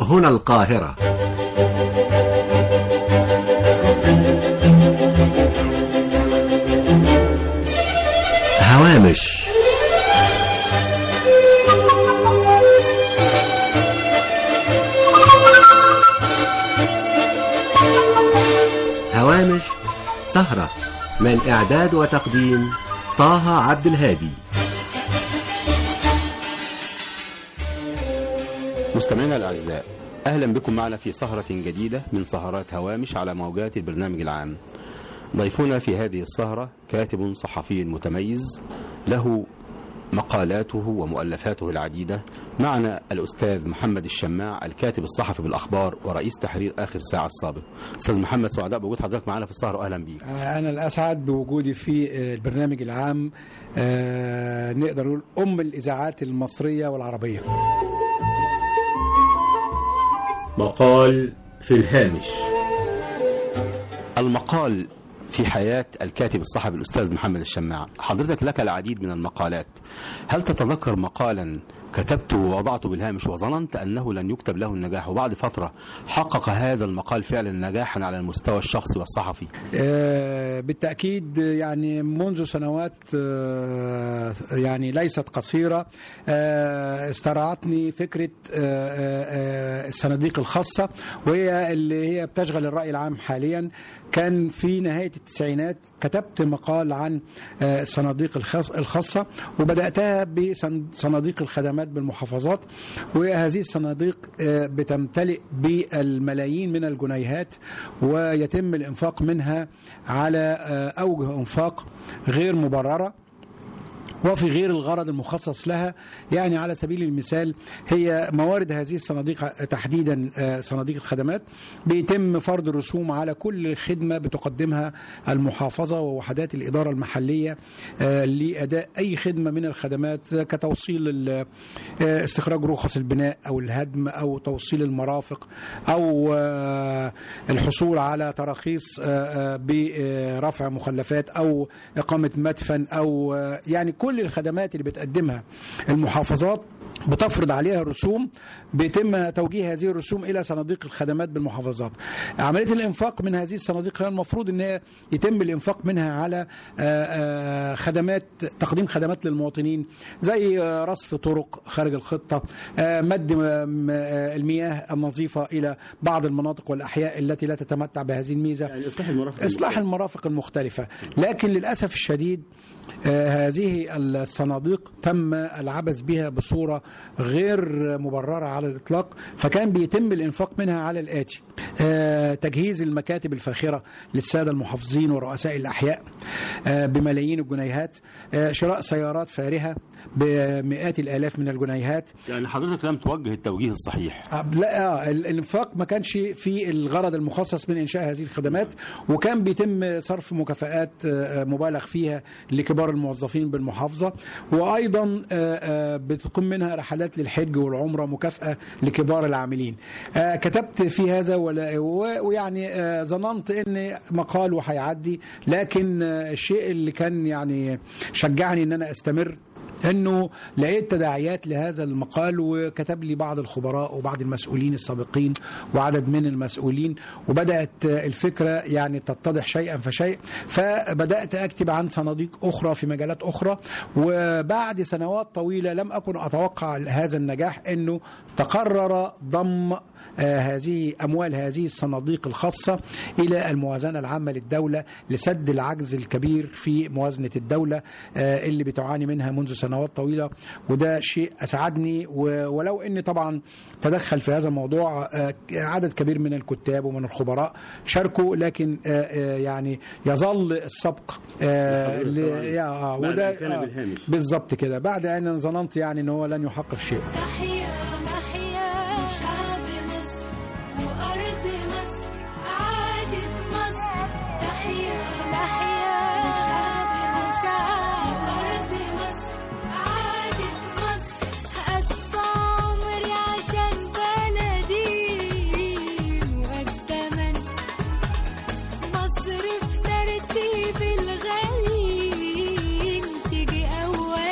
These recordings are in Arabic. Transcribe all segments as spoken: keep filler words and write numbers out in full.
هنا القاهرة. هوامش هوامش سهرة من إعداد وتقديم طه عبد الهادي. مستمعينا الأعزاء، أهلا بكم معنا في سهرة جديدة من سهرات هوامش على موجات البرنامج العام. ضيفنا في هذه السهرة كاتب صحفي متميز له مقالاته ومؤلفاته العديدة. معنا الأستاذ محمد الشماع، الكاتب الصحفي بالأخبار ورئيس تحرير آخر ساعة السابق. أستاذ محمد، سعداء بوجود حضرتك معنا في السهرة وأهلا بيك. أنا الأسعد بوجودي في البرنامج العام، نقدر نقول أم الإذاعات المصرية والعربية. مقال في الهامش. المقال في حياة الكاتب الصحفي الأستاذ محمد الشماع. حضرتك لك العديد من المقالات، هل تتذكر مقالا كتبته ووضعته بالهامش وظننت أنه لن يكتب له النجاح وبعد فترة حقق هذا المقال فعلا نجاحا على المستوى الشخصي والصحفي؟ آه بالتأكيد، يعني منذ سنوات آه يعني ليست قصيرة آه استرعتني فكرة آه آه الصناديق الخاصة، وهي اللي هي بتشغل الرأي العام حاليا. كان في نهاية التسعينات كتبت مقال عن الصناديق الخاصة، وبدأتها بصناديق الخدمات بالمحافظات، وهذه الصناديق بتمتلئ بالملايين من الجنيهات، ويتم الإنفاق منها على أوجه إنفاق غير مبررة وفي غير الغرض المخصص لها. يعني على سبيل المثال، هي موارد هذه الصناديق تحديدا صناديق الخدمات بيتم فرض الرسوم على كل خدمة بتقدمها المحافظة ووحدات الإدارة المحلية لأداء أي خدمة من الخدمات، كتوصيل استخراج رخص البناء أو الهدم أو توصيل المرافق أو الحصول على تراخيص برفع مخلفات أو إقامة مدفن، أو يعني كل الخدمات اللي بتقدمها المحافظات بتفرض عليها رسوم، بيتم توجيه هذه الرسوم إلى صناديق الخدمات بالمحافظات. عملية الإنفاق من هذه الصناديق المفروض أن يتم الإنفاق منها على خدمات، تقديم خدمات للمواطنين زي رصف طرق خارج الخطة، مد المياه النظيفة إلى بعض المناطق والأحياء التي لا تتمتع بهذه الميزة، يعني إصلاح المرافق, إصلاح المرافق المختلفة. لكن للأسف الشديد هذه الصناديق تم العبث بها بصورة غير مبررة على الإطلاق، فكان بيتم الإنفاق منها على الآتي: تجهيز المكاتب الفاخرة للسادة المحافظين ورؤساء الأحياء بملايين الجنيهات، شراء سيارات فارهة بمئات الآلاف من الجنيهات. يعني حضرتك لم توجه التوجيه الصحيح. لا، الإنفاق ما كانش في الغرض المخصص من إنشاء هذه الخدمات، وكان بيتم صرف مكافآت مبالغ فيها لكبار الموظفين بالمحافظة، وأيضا بتقوم منها رحلات للحج والعمرة مكافأة لكبار العاملين. كتبت في هذا ويعني ظننت أن مقال وهيعدي، لكن الشيء اللي كان يعني شجعني أن أنا أستمر أنه لقيت تداعيات لهذا المقال، وكتب لي بعض الخبراء وبعض المسؤولين السابقين وعدد من المسؤولين، وبدأت الفكرة يعني تتضح شيئا فشيء، فبدأت أكتب عن صناديق أخرى في مجالات أخرى. وبعد سنوات طويلة لم أكن أتوقع هذا النجاح، أنه تقرر ضم آه هذه أموال هذه الصناديق الخاصة إلى الموازنة العامة للدولة لسد العجز الكبير في موازنة الدولة آه اللي بتعاني منها منذ سنوات طويلة. وده شيء أسعدني، ولو أن طبعا تدخل في هذا الموضوع آه عدد كبير من الكتاب ومن الخبراء شاركوا، لكن آه آه يعني يظل السبق آه آه وده آه بالضبط كده، بعد أن ظننت يعني أنه لن يحقق شيء.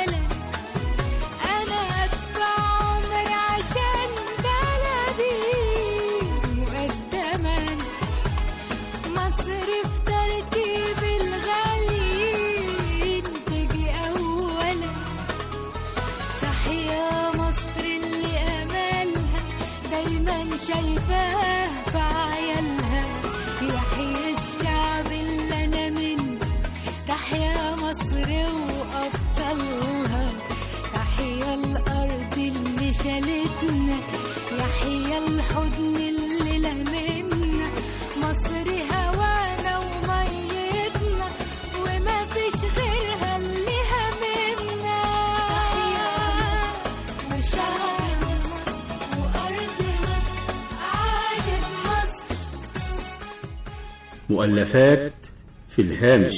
أنا أدفع عمري عشان بلدي. وشايفاه في عيالها. يحيى الشعب اللي أنا منه، تحيا مصر وأبطالها، تحيا الأرض اللي شالتنا، يحيا الحضن اللي لمنا. مصر هوانا وميتنا وما فيش غيرها اللي همنا. تحيا وشعب مصر وأرض مصر، عاشت مصر. مؤلفات في الهامش.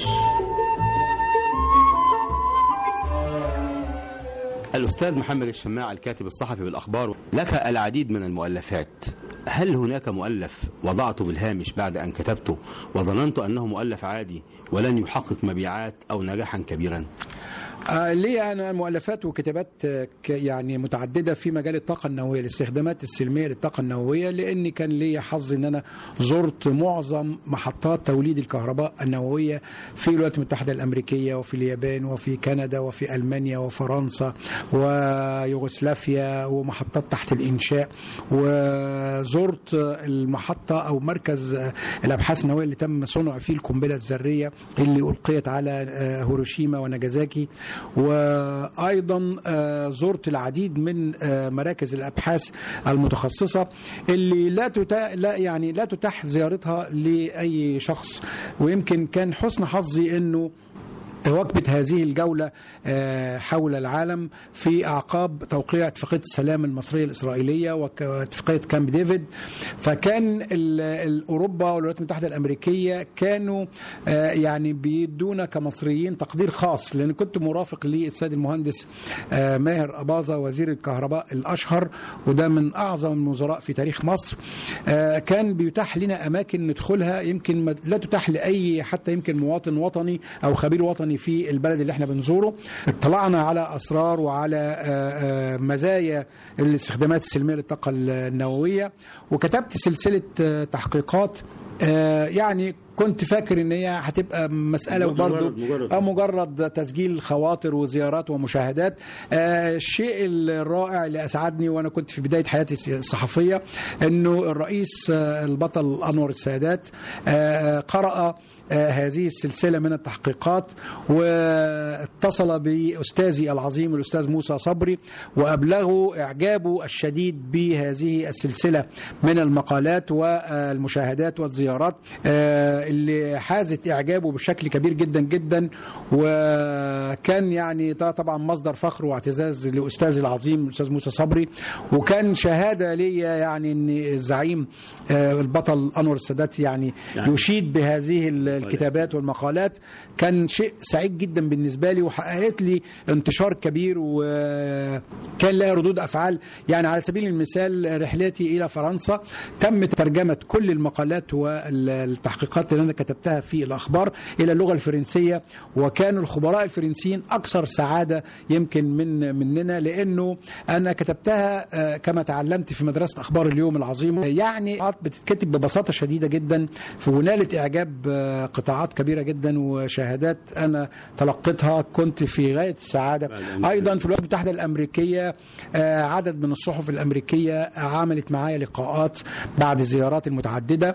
الأستاذ محمد الشماع الكاتب الصحفي بالأخبار، لك العديد من المؤلفات. هل هناك مؤلف وضعته بالهامش بعد أن كتبته وظننت أنه مؤلف عادي ولن يحقق مبيعات أو نجاحا كبيرا؟ آه ليه أنا مؤلفات وكتابات يعني متعددة في مجال الطاقة النووية، الاستخدامات السلمية للطاقة النووية، لأني كان لي حظ أن أنا زرت معظم محطات توليد الكهرباء النووية في الولايات المتحدة الأمريكية وفي اليابان وفي كندا وفي ألمانيا وفرنسا ويوغوسلافيا ومحطات تحت الإنشاء. وزرت المحطة أو مركز الأبحاث النووية اللي تم صنع فيه القنبلة الذرية اللي ألقيت على هيروشيما وناجازاكي. وأيضا زرت العديد من مراكز الأبحاث المتخصصة اللي لا تتاح لا يعني لا تتاح زيارتها لأي شخص. ويمكن كان حسن حظي إنه تواكبت هذه الجولة حول العالم في أعقاب توقيع اتفاقية السلام المصرية الإسرائيلية واتفاقية كامب ديفيد. فكان أوروبا والولايات المتحدة الأمريكية كانوا يعني بيدونا كمصريين تقدير خاص، لأن كنت مرافق للسيد المهندس ماهر أباظة وزير الكهرباء الأشهر، وده من أعظم الوزراء في تاريخ مصر. كان بيتاح لنا أماكن ندخلها يمكن لا تتاح لأي حتى يمكن مواطن وطني أو خبير وطني في البلد اللي احنا بنزوره. اطلعنا على أسرار وعلى مزايا الاستخدامات السلمية للطاقة النووية، وكتبت سلسلة تحقيقات. يعني كنت فاكر ان هي هتبقى مسألة وبرضه مجرد, مجرد تسجيل خواطر وزيارات ومشاهدات. الشيء الرائع اللي أسعدني وأنا كنت في بداية حياتي الصحفية انه الرئيس البطل أنور السادات قرأ هذه السلسلة من التحقيقات، واتصل بأستاذي العظيم الأستاذ موسى صبري وأبلغه إعجابه الشديد بهذه السلسلة من المقالات والمشاهدات والزيارات اللي حازت إعجابه بشكل كبير جدا جدا. وكان يعني ده طبعا مصدر فخر واعتزاز لأستاذي العظيم الأستاذ موسى صبري، وكان شهادة لي يعني أن الزعيم البطل أنور السادات يعني, يعني يشيد بهذه الكتابات والمقالات. كان شيء سعيد جدا بالنسبة لي وحققت لي انتشار كبير، وكان لها ردود أفعال. يعني على سبيل المثال رحلتي إلى فرنسا تم ترجمة كل المقالات والتحقيقات اللي أنا كتبتها في الأخبار إلى اللغة الفرنسية، وكانوا الخبراء الفرنسيين أكثر سعادة يمكن من مننا، لأنه أنا كتبتها كما تعلمت في مدرسة أخبار اليوم العظيمة. يعني بتتكتب ببساطة شديدة جدا ونالت إعجاب قطاعات كبيرة جدا وشهادات أنا تلقيتها كنت في غاية السعادة. أيضا في الولايات المتحدة الأمريكية عدد من الصحف الأمريكية عملت معايا لقاءات بعد زيارات المتعددة،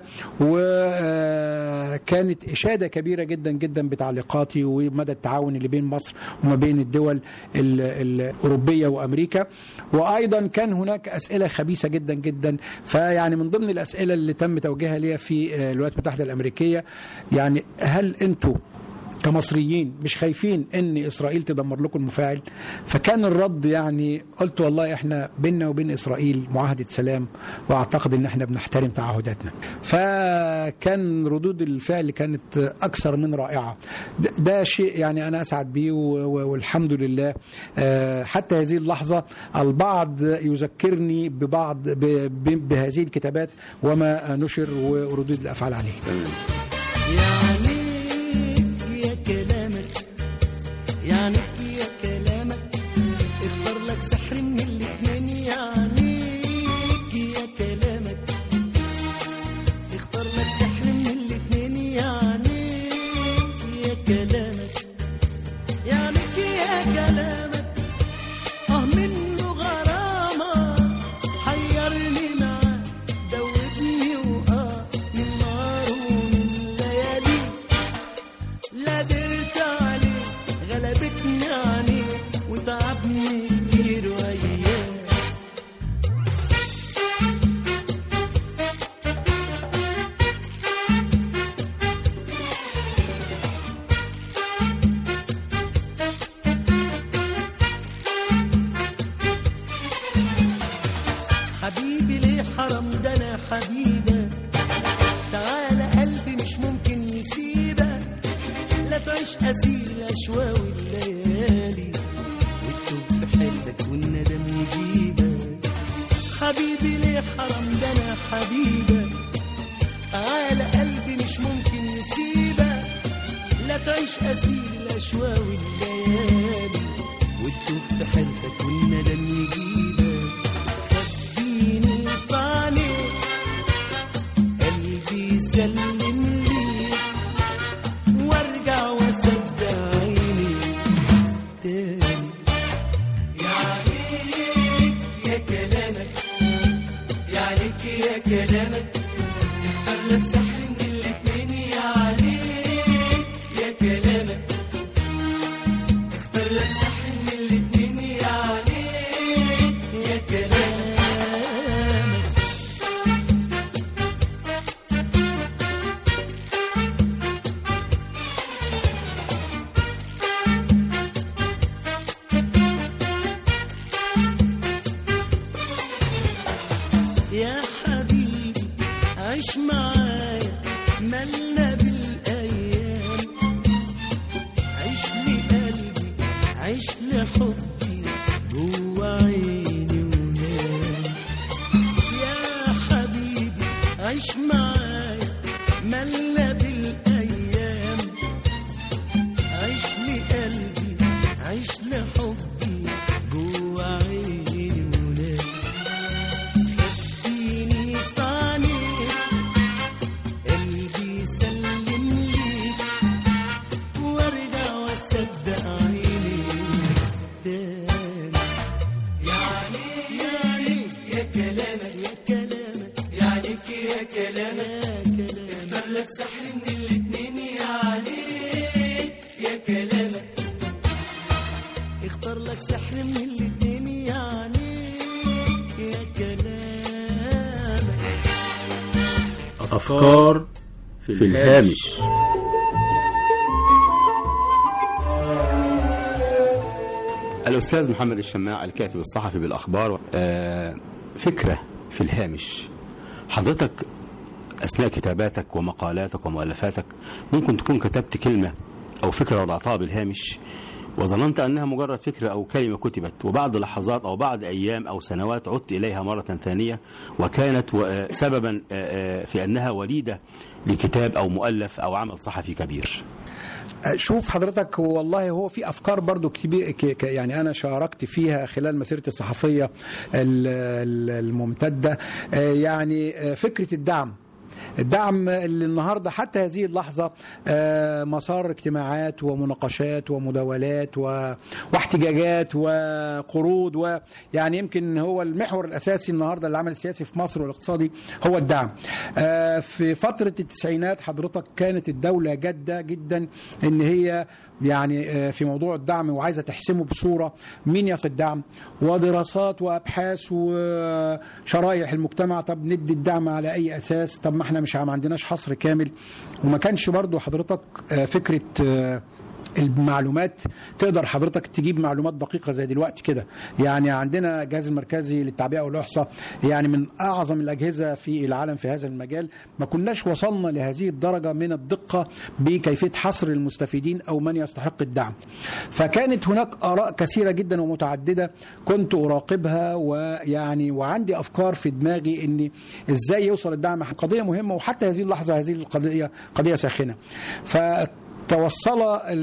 وكانت إشادة كبيرة جدا جدا بتعليقاتي ومدى التعاون اللي بين مصر وما بين الدول الأوروبية وأمريكا. وأيضا كان هناك أسئلة خبيثة جدا جدا. فيعني من ضمن الأسئلة اللي تم توجيهها لي في الولايات المتحدة الأمريكية يعني هل أنتوا كمصريين مش خايفين ان اسرائيل تدمر لكم المفاعل؟ فكان الرد يعني قلت والله احنا بيننا وبين اسرائيل معاهدة سلام، واعتقد ان احنا بنحترم تعهداتنا. فكان ردود الفعل كانت اكثر من رائعة. ده شيء يعني انا اسعد بيه والحمد لله. حتى هذه اللحظة البعض يذكرني ببعض بهذه الكتابات وما نشر وردود الافعال عليه. يعني يعني يا كلامك اختار لك سحر من الاتنين. يعنيك يا كلامك اختار لك سحر من الاتنين. يعنيك يا كلامك يعنيك يا كلامك اه منه غرامة حيرني معاك حبيبك، تعالى قلبي مش ممكن نسيبك، لا تعيش أسير الأشواق والليالي وتتوب في حلك والندم يجيبك. حبيبي ليه حرام ده أنا حبيبك، تعالى قلبي مش ممكن نسيبك، لا تعيش أسير الأشواق والليالي وتتوب في حلك والندم يجيبك. خبيني في عينيك قلبي سلم ليك وارجع واصدق عيني تاني. يا عليك يا كلامك، يا عليك يا كلامك، اختار لك سحر من الاتنين. يا عليك يا كلامك، اختار لك سحر من الاتنين. يا عليك يا كلامك. يا حبيبي عيش معايا ملنا بالأيام، عيش لي قلبي عيش لي حبي جوا عيني ونام. يا حبيبي عيش معايا ملنا بالأيام، عيش لي قلبي عيش لي حبي جوا عيني ونام. خديني في عينيك قلبي سلم ليك وارجع واصدق عيني تاني. يا عليك يا عليك يا كلامك، يا كلامك، يا عليك يا كلامك، اختار لك سحر من الاتنين. يا عليك يا كلامك، اختار لك سحر من الاتنين. يا عليك يا كلامك. أفكار في الهامش. الأستاذ محمد الشماع الكاتب الصحفي بالأخبار. آه، فكرة في الهامش. حضرتك أثناء كتاباتك ومقالاتك ومؤلفاتك ممكن تكون كتبت كلمة أو فكرة وضعتها بالهامش وظننت أنها مجرد فكرة أو كلمة كتبت، وبعد لحظات أو بعد أيام أو سنوات عدت إليها مرة ثانية وكانت سببا في أنها وليدة لكتاب أو مؤلف أو عمل صحفي كبير. شوف حضرتك، والله هو في أفكار برضو كبير يعني أنا شاركت فيها خلال مسيرتي الصحفية الممتدة. يعني فكرة الدعم الدعم اللي النهاردة حتى هذه اللحظة مسار اجتماعات ومناقشات ومداولات واحتجاجات وقروض، ويعني يمكن هو المحور الأساسي النهاردة للعمل السياسي في مصر والاقتصادي هو الدعم. في فترة التسعينات حضرتك كانت الدولة جادة جدا ان هي يعني في موضوع الدعم وعايزة تحسمه بصورة مين يصل الدعم ودراسات وأبحاث وشرائح المجتمع. طب ندي الدعم على أي أساس؟ طب ما احنا مش ما عندناش حصر كامل. وما كانش برضو حضرتك فكرة المعلومات تقدر حضرتك تجيب معلومات دقيقة زي دلوقتي كده. يعني عندنا الجهاز المركزي للتعبئة والإحصاء يعني من أعظم الأجهزة في العالم في هذا المجال. ما كناش وصلنا لهذه الدرجة من الدقة بكيفية حصر المستفيدين أو من يستحق الدعم. فكانت هناك آراء كثيرة جدا ومتعددة كنت أراقبها، ويعني وعندي أفكار في دماغي إن إزاي يوصل الدعم. قضية مهمة وحتى هذه اللحظة هذه القضية قضية ساخنة. ف توصل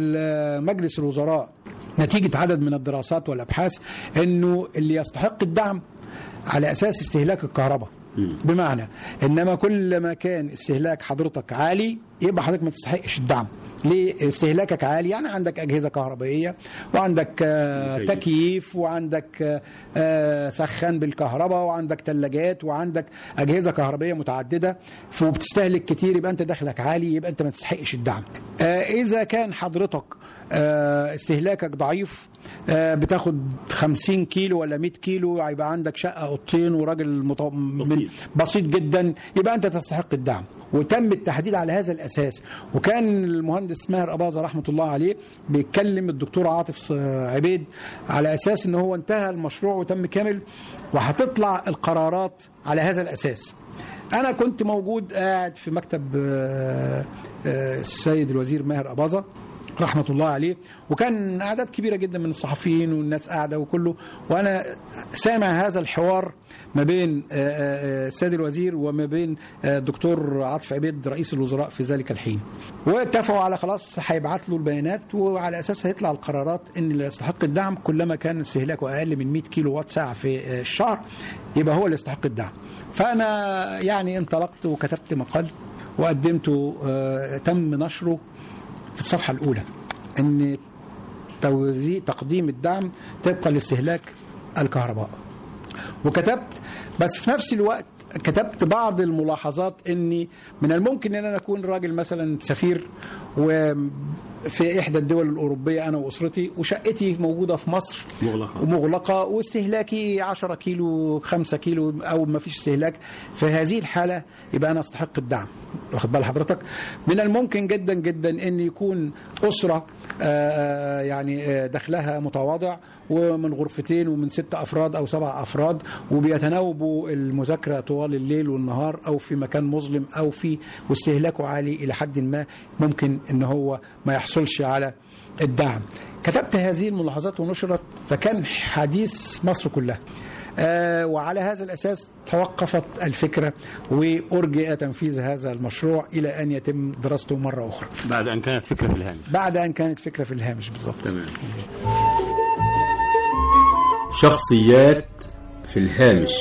مجلس الوزراء نتيجة عدد من الدراسات والأبحاث أنه اللي يستحق الدعم على أساس استهلاك الكهرباء. بمعنى إنما كل ما كان استهلاك حضرتك عالي يبقى حضرتك ما تستحقش الدعم. ليه استهلاكك عالي؟ يعني عندك أجهزة كهربائية وعندك تكييف وعندك سخان بالكهرباء وعندك ثلاجات وعندك أجهزة كهربائية متعددة وبتستهلك كتير، يبقى أنت دخلك عالي، يبقى أنت ما تستحقش الدعم. إذا كان حضرتك استهلاكك ضعيف بتاخد خمسين كيلو ولا مئة كيلو، يبقى عندك شقة أوضتين وراجل مط... بسيط. بسيط جدا، يبقى أنت تستحق الدعم. وتم التحديد على هذا الأساس. وكان المهندس ماهر أباظة رحمة الله عليه بيتكلم الدكتور عاطف عبيد على أساس أنه هو انتهى المشروع وتم كامل وهتطلع القرارات على هذا الأساس. انا كنت موجود قاعد في مكتب آه، آه، السيد الوزير ماهر أباظة رحمة الله عليه، وكان أعداد كبيرة جدا من الصحفيين والناس قاعدة وكله، وأنا سامع هذا الحوار ما بين السيد الوزير وما بين الدكتور عاطف عبيد رئيس الوزراء في ذلك الحين، واتفقوا على خلاص هيبعت له البيانات وعلى أساسها هيطلع القرارات إن اللي يستحق الدعم كلما كان استهلاكه أقل من مئة كيلو وات ساعة في الشهر يبقى هو اللي يستحق الدعم. فأنا يعني انطلقت وكتبت مقال وقدمته، تم نشره في الصفحة الأولى أن توزيع تقديم الدعم طبقا لاستهلاك الكهرباء، وكتبت بس في نفس الوقت كتبت بعض الملاحظات اني من الممكن ان انا اكون راجل مثلا سفير وفي احدى الدول الاوروبيه انا واسرتي وشقتي موجوده في مصر مغلقه ومغلقه واستهلاكي عشرة كيلو خمسة كيلو او ما فيش استهلاك، في هذه الحاله يبقى انا استحق الدعم. واخد بال حضرتك؟ من الممكن جدا جدا ان يكون اسره يعني دخلها متواضع ومن غرفتين ومن ست أفراد أو سبع أفراد وبيتناوبوا المذاكرة طوال الليل والنهار أو في مكان مظلم أو في واستهلاكه عالي إلى حد ما، ممكن إن هو ما يحصلش على الدعم. كتبت هذه الملاحظات ونشرت، فكان حديث مصر كلها. آه وعلى هذا الأساس توقفت الفكرة وأرجئ تنفيذ هذا المشروع إلى أن يتم دراسته مرة أخرى. بعد أن كانت فكرة في الهامش. بعد أن كانت فكرة في الهامش بالضبط. تمام. شخصيات في الهامش.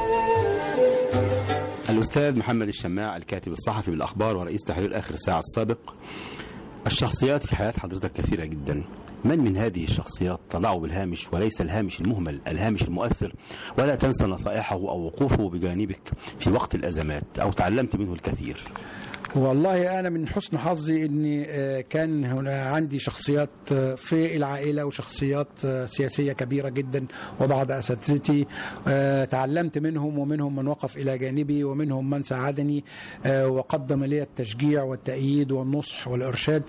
الأستاذ محمد الشماع، الكاتب الصحفي بالأخبار ورئيس تحرير آخر الساعة السابق. الشخصيات في حياة حضرتك كثيرة جدا، من من هذه الشخصيات طلعوا بالهامش وليس الهامش المهمل، الهامش المؤثر، ولا تنسى نصائحه أو وقوفه بجانبك في وقت الأزمات أو تعلمت منه الكثير؟ والله أنا من حسن حظي أني كان هنا عندي شخصيات في العائلة وشخصيات سياسية كبيرة جدا، وبعض أساتذتي تعلمت منهم، ومنهم من وقف إلى جانبي، ومنهم من ساعدني وقدم لي التشجيع والتأييد والنصح والإرشاد.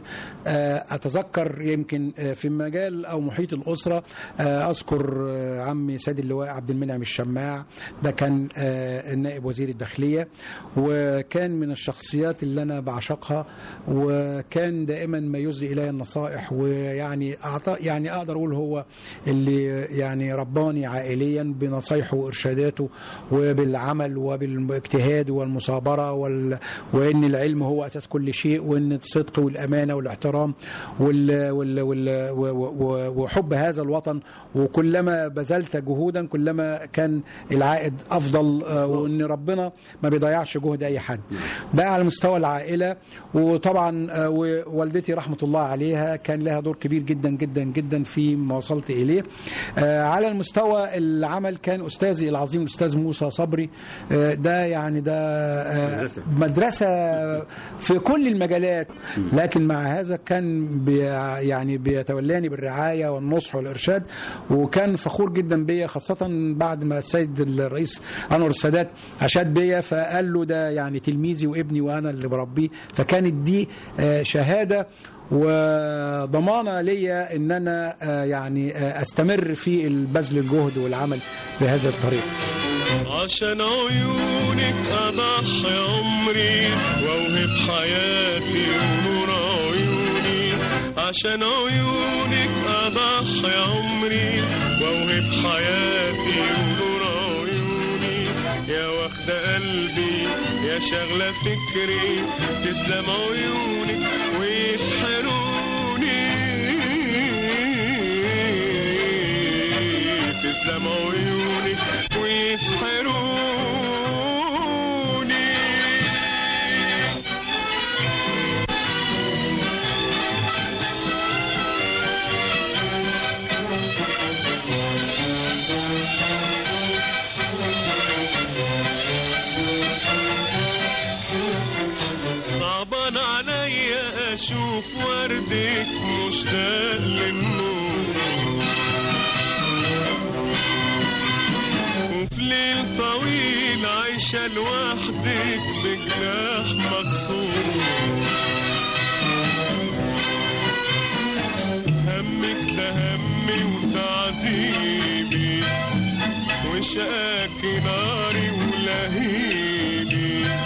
أتذكر يمكن في مجال أو محيط الأسرة أذكر عمي سيد اللواء عبد المنعم الشماع، ده كان النائب وزير الداخلية، وكان من الشخصيات اللي أنا بعشقها، وكان دائما ما يزي إلي النصائح، ويعني أعطى يعني أقدر أقول هو اللي يعني رباني عائليا بنصايحه وإرشاداته وبالعمل وبالاجتهاد والمصابرة وال... وإن العلم هو أساس كل شيء، وإن الصدق والأمانة والاحترام وال... وال... وال... وحب هذا الوطن، وكلما بذلت جهودا كلما كان العائد أفضل، وإن ربنا ما بيضيعش جهد أي حد. ده على مستوى العائلة. وطبعا والدتي رحمة الله عليها كان لها دور كبير جدا جدا جدا في ما وصلت إليه. على المستوى العمل كان أستاذي العظيم الأستاذ موسى صبري، ده يعني ده مدرسة في كل المجالات، لكن مع هذا كان بي يعني بيتولاني بالرعاية والنصح والإرشاد، وكان فخور جدا بيا، خاصة بعد ما السيد الرئيس أنور السادات أشاد بيا فقال له ده يعني تلميذي وابني وأنا اللي بربيه، فكانت دي شهادة وضمانة ليا ان انا يعني استمر في البذل الجهد والعمل بهذا الطريق. عشان عيونك اضحي عمري واوهب حياتي ونور عيوني، عشان عيونك اضحي عمري واوهب حياتي ونور عيوني، يا واخدة قلبي يا شغلة فكري، تسلم عيونك ويسحروني، تسلم عيونك ويسحروني. صعبان عليا اشوف وردك مشتاق للنور، وفي ليل طويل عايشة لوحدك بجناح مكسور، همك ده همي وتعذيبي، وشقاكي ناري ولهيبي،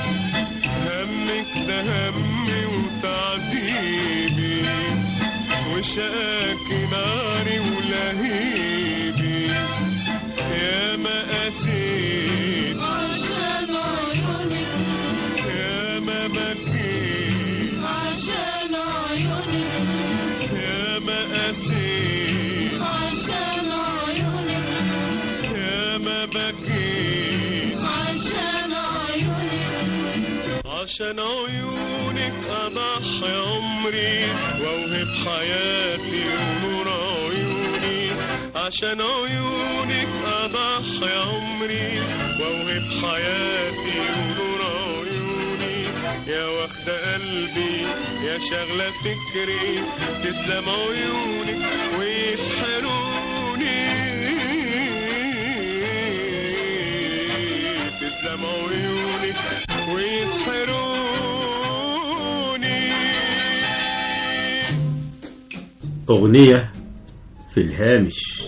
بكيت عشان عيونك يا ما قسيت عشان عيونك يا ما بكيت عشان عيونك عشان عيونك أضحي عمري وأوهب حياتي ونور عيوني عشان عيونك أضحي عمري وأوهب حياتي ونور عيوني يا واخدة قلبي يا شغلة فكري تسلم عيونك ويسحروني تسلم عيونك ويسحروني. أغنية في الهامش.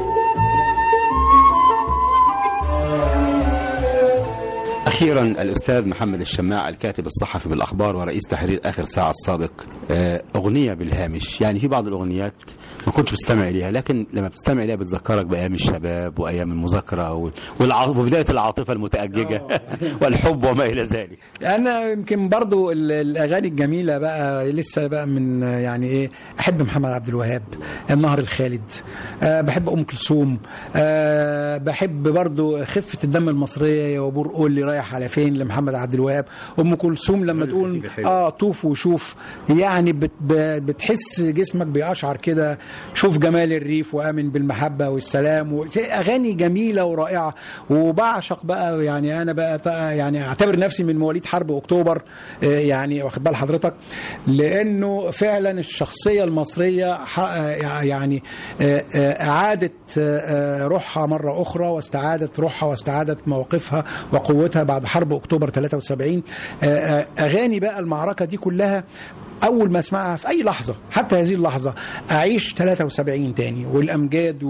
أخيرا الأستاذ محمد الشماع الكاتب الصحفي بالأخبار ورئيس تحرير آخر ساعة السابق، أغنية بالهامش، يعني في بعض الأغنيات ما كنتش بستمع إليها لكن لما بتستمع إليها بتذكرك بأيام الشباب وأيام المذاكرة وبداية العاطفة المتأججة والحب وما إلى ذلك. أنا يمكن برضو الأغاني الجميلة بقى لسه بقى من يعني إيه، أحب محمد عبد الوهاب، النهر الخالد، أه بحب أم كلثوم، أه بحب برضو خفة الدم المصرية يا وبور قول لي رايح على فين لمحمد عبد الوهاب. أم كلثوم لما تقول آه طوف وشوف، يعني بت بتحس جسمك بيقشعر كده، شوف جمال الريف وآمن بالمحبة والسلام، أغاني جميلة ورائعة. وبعشق بقى يعني أنا بقى يعني أعتبر نفسي من مواليد حرب أكتوبر، يعني واخد بال حضرتك، لأنه فعلا الشخصية المصرية يعني أعادت روحها مرة أخرى واستعادت روحها واستعادت موقفها وقوتها بعد حرب أكتوبر ثلاثة وسبعين. أغاني بقى المعركة دي كلها أول ما أسمعها في أي لحظة حتى هذه اللحظة أعيش ثلاثة وسبعين تاني والأمجاد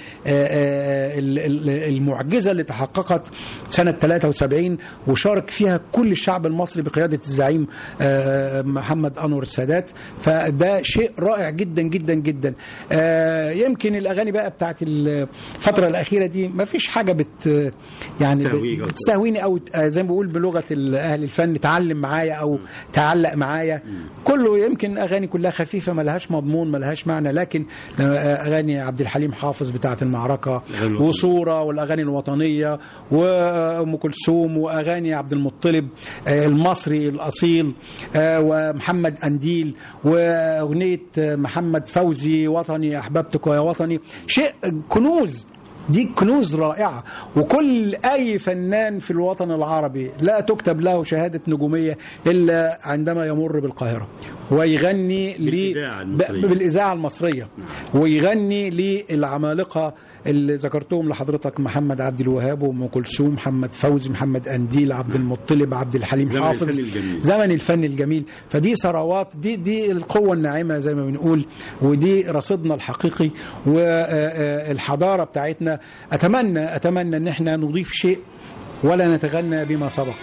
والمعجزة اللي تحققت سنة ثلاثة وسبعين وشارك فيها كل الشعب المصري بقيادة الزعيم محمد أنور السادات. فده شيء رائع جدا جدا جدا. يمكن الأغاني بقى بتاعت الفترة الأخيرة دي ما فيش حاجة بت يعني بتستهويني أو زي ما بقول بلغة أهل الفن تعلم معايا أو تعلق معايا. كل يمكن أغاني كلها خفيفة ما لهاش مضمون ما لهاش معنى، لكن أغاني عبد الحليم حافظ بتاعة المعركة وصورة والأغاني الوطنية وأم كلثوم وأغاني عبد المطلب المصري الأصيل ومحمد أنديل وأغنية محمد فوزي وطني أحببتك يا وطني، شيء كنوز، دي كنوز رائعة. وكل أي فنان في الوطن العربي لا تكتب له شهادة نجومية إلا عندما يمر بالقاهرة ويغني بالإذاعة المصرية ويغني للعمالقة اللي ذكرتهم لحضرتك، محمد عبد الوهاب وأم كلثوم، محمد فوزي، محمد أنديل، عبد المطلب، عبد الحليم حافظ، زمن الفن الجميل. فدي ثروات، دي دي القوة الناعمة زي ما بنقول، ودي رصيدنا الحقيقي والحضارة بتاعتنا. أتمنى أتمنى إن احنا نضيف شيء ولا نتغنى بما سبق.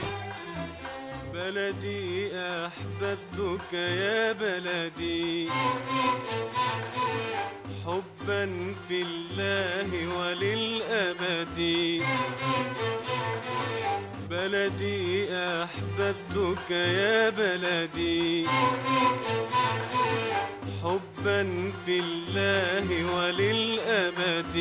بلدي أحببتك يا بلدي حبا في الله وللأبد، بلدي أحببتك يا بلدي حبا في الله وللأبد،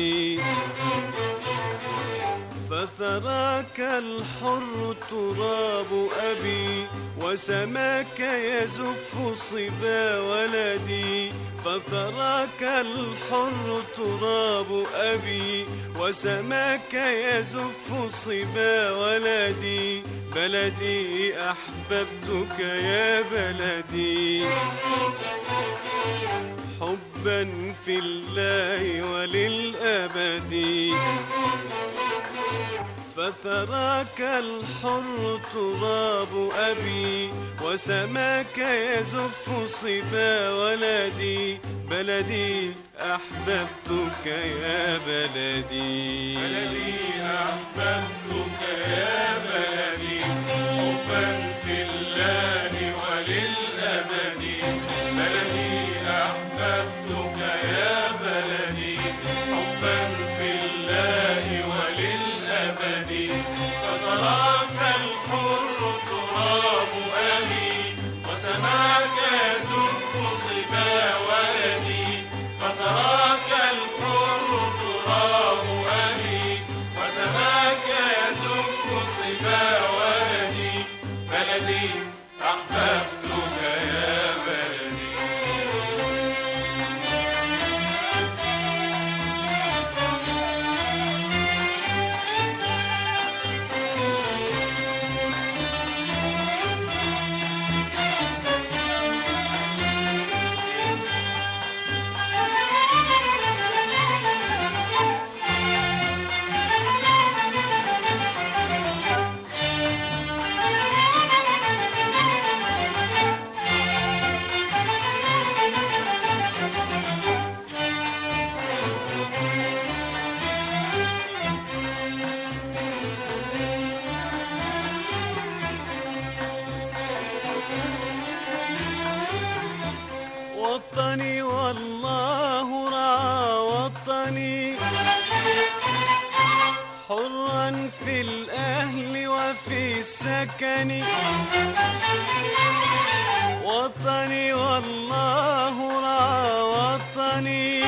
فثراك الحر تراب أبي وسماك يزف صبا ولدي، فثراك الحر تراب أبي وسماك يزف صبا ولدي، بلدي أحببتك يا بلدي حبا في الله وللأبد، فثراك الحر تراب أبي وسماك يزف صبا ولدي، بلدي أحببتك يا بلدي، بلدي أحببتك يا بلدي حبا في الله وللأبد، بلدي أحببتك يا بلدي حبا في الله وللأبد، فصراك الحر تراب أبي وطني والله رعى وطني حرا في الأهل وفي السكن وطني والله رعى وطني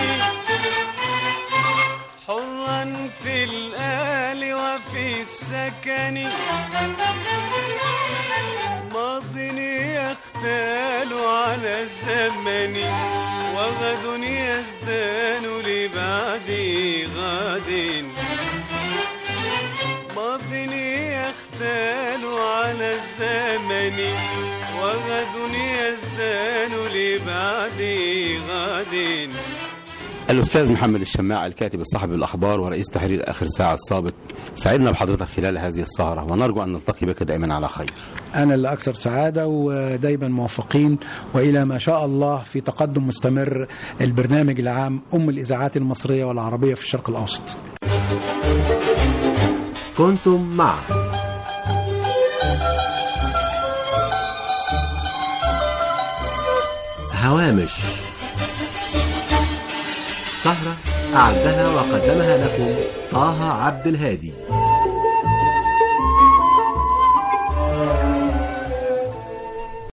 حرا في الآل وفي السكن ماض يختال على الزمن وغد يزدان لبعد غد ماض يختال على الزمن وغد يزدان لبعد غد. الأستاذ محمد الشماع الكاتب الصحفي بالأخبار ورئيس تحرير آخر ساعة السابق، سعدنا بحضرتك خلال هذه السهرة ونرجو أن نلتقي بك دائما على خير. أنا اللي أكثر سعادة ودايما موفقين، وإلى ما شاء الله في تقدم مستمر البرنامج العام أم الإذاعات المصرية والعربية في الشرق الأوسط. كنتم مع هوامش، سهرة أعدها وقدمها لكم طه عبد الهادي.